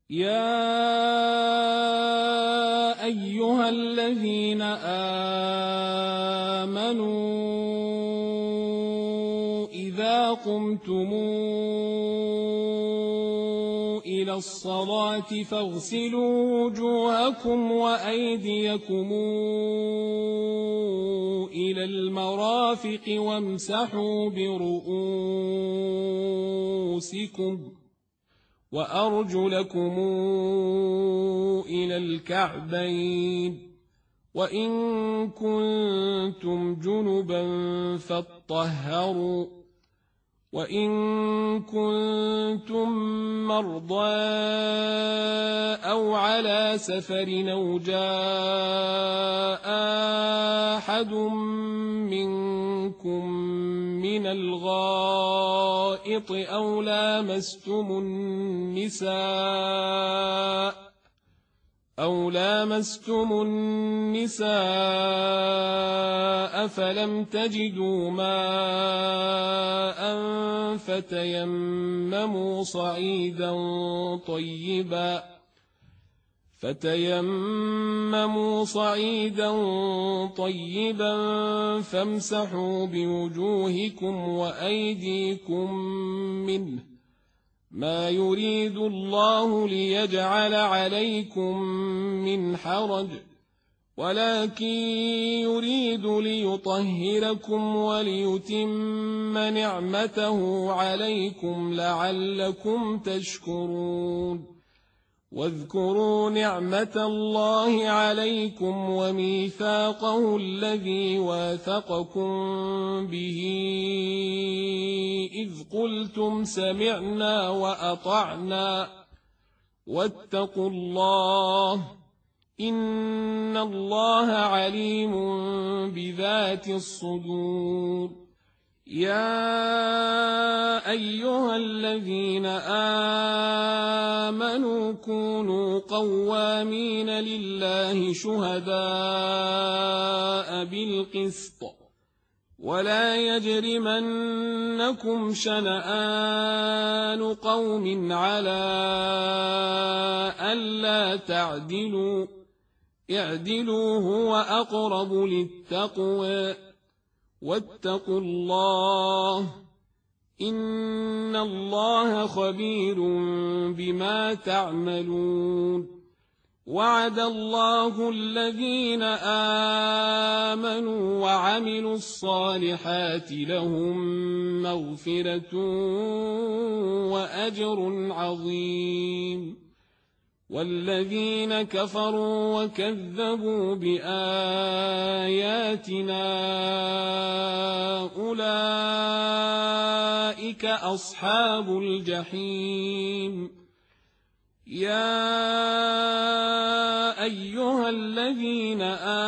يا أيها الذين آمنوا إذا قمتم إلى الصلاة فاغسلوا وجوهكم وأيديكم إلى المرافق وامسحوا برؤوسكم وأرجلكم إلى الكعبين وإن كنتم جنبا فاطهروا وإن كنتم مرضى أو على سفر أو جاء أحد منكم من الغائط أو لامستم النساء فلم تجدوا ماء فتيمموا صعيدا طيبا فامسحوا بوجوهكم وأيديكم منه ما يريد الله ليجعل عليكم من حرج ولكن يريد ليطهركم وليتم نعمته عليكم لعلكم تشكرون واذكروا نعمة الله عليكم وميثاقه الذي واثقكم به إذ قلتم سمعنا وأطعنا واتقوا الله إن الله عليم بذات الصدور يا أيها الذين آمنوا كونوا قوامين لله شهداء بالقسط ولا يجرمنكم شنآن قوم على ألا تعدلوا اعدلوا هو أقرب للتقوى واتقوا الله إن الله خبير بما تعملون وعد الله الذين آمنوا وعملوا الصالحات لهم مغفرة وأجر عظيم والذين كفروا وكذبوا بآياتنا أولئك أصحاب الجحيم يا أيها الذين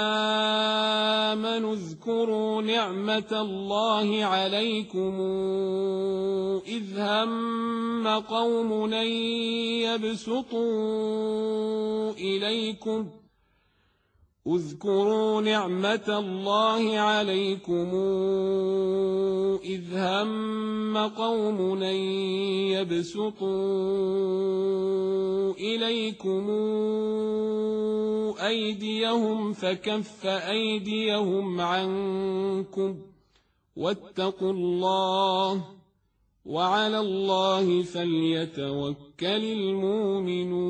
آمنوا اذكروا نعمة الله عليكم إذ هم قوم أن يبسطوا إليكم اذكروا نعمة الله عليكم إذ هم قوم أن يبسطوا إليكم أيديهم فكف أيديهم عنكم واتقوا الله وعلى الله فليتوكل المؤمنون